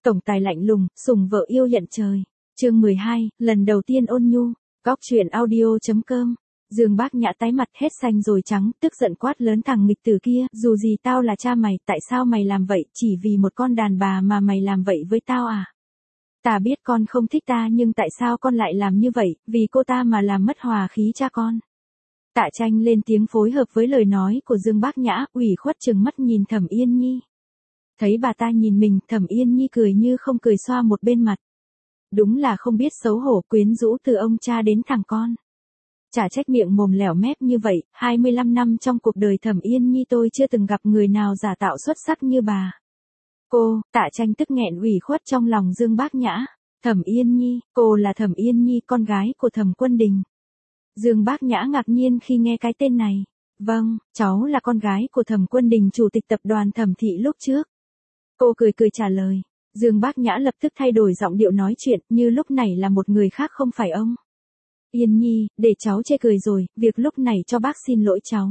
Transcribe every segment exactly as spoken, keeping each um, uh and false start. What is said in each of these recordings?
Tổng tài lạnh lùng, sủng vợ yêu nhận trời. Chương mười hai, lần đầu tiên ôn nhu. Góc truyện audio chấm com. Dương Bác Nhã tái mặt hết xanh rồi trắng, tức giận quát lớn thằng nghịch tử kia, dù gì tao là cha mày, tại sao mày làm vậy, chỉ vì một con đàn bà mà mày làm vậy với tao à? Ta biết con không thích ta nhưng tại sao con lại làm như vậy, vì cô ta mà làm mất hòa khí cha con. Tạ Tranh lên tiếng phối hợp với lời nói của Dương Bác Nhã, ủy khuất trừng mắt nhìn Thẩm Yên Nhi. Thấy bà ta nhìn mình, Thẩm Yên Nhi cười như không cười xoa một bên mặt. Đúng là không biết xấu hổ, quyến rũ từ ông cha đến thằng con. Chả trách miệng mồm lẻo mép như vậy, hai mươi lăm năm trong cuộc đời Thẩm Yên Nhi tôi chưa từng gặp người nào giả tạo xuất sắc như bà. Cô, Tạ Tranh tức nghẹn ủy khuất trong lòng Dương Bác Nhã. Thẩm Yên Nhi, cô là Thẩm Yên Nhi, con gái của Thẩm Quân Đình. Dương Bác Nhã ngạc nhiên khi nghe cái tên này. Vâng, cháu là con gái của Thẩm Quân Đình, chủ tịch tập đoàn Thẩm Thị lúc trước. Cô cười cười trả lời. Dương Bác Nhã lập tức thay đổi giọng điệu nói chuyện, như lúc này là một người khác không phải ông. Yên Nhi, để cháu chê cười rồi, việc lúc này cho bác xin lỗi cháu.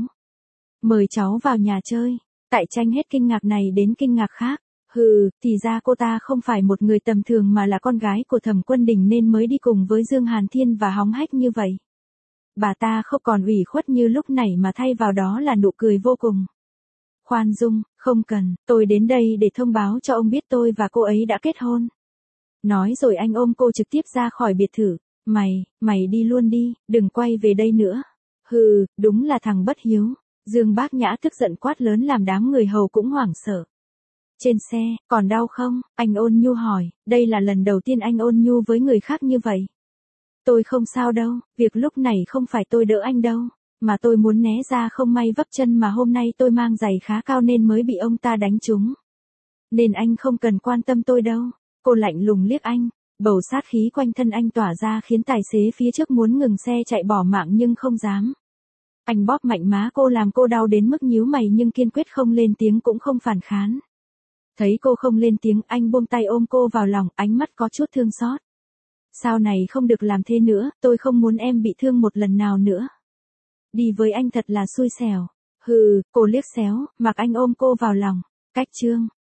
Mời cháu vào nhà chơi. Tạ Tranh hết kinh ngạc này đến kinh ngạc khác. Hừ, thì ra cô ta không phải một người tầm thường mà là con gái của Thẩm Quân Đình nên mới đi cùng với Dương Hàn Thiên và hóng hách như vậy. Bà ta không còn ủy khuất như lúc này mà thay vào đó là nụ cười vô cùng. Khoan dung, không cần, tôi đến đây để thông báo cho ông biết tôi và cô ấy đã kết hôn. Nói rồi anh ôm cô trực tiếp ra khỏi biệt thự. Mày, mày đi luôn đi, đừng quay về đây nữa. Hừ, đúng là thằng bất hiếu. Dương Bác Nhã tức giận quát lớn làm đám người hầu cũng hoảng sợ. Trên xe, còn đau không? Anh ôn nhu hỏi, đây là lần đầu tiên anh ôn nhu với người khác như vậy. Tôi không sao đâu, việc lúc này không phải tôi đỡ anh đâu, mà tôi muốn né ra không may vấp chân mà hôm nay tôi mang giày khá cao nên mới bị ông ta đánh trúng. Nên anh không cần quan tâm tôi đâu. Cô lạnh lùng liếc anh, bầu sát khí quanh thân anh tỏa ra khiến tài xế phía trước muốn ngừng xe chạy bỏ mạng nhưng không dám. Anh bóp mạnh má cô làm cô đau đến mức nhíu mày nhưng kiên quyết không lên tiếng cũng không phản kháng. Thấy cô không lên tiếng, anh buông tay ôm cô vào lòng, ánh mắt có chút thương xót. Sau này không được làm thế nữa, tôi không muốn em bị thương một lần nào nữa. Đi với anh thật là xui xẻo. Hừ, cô liếc xéo, mặc anh ôm cô vào lòng. Cách chương.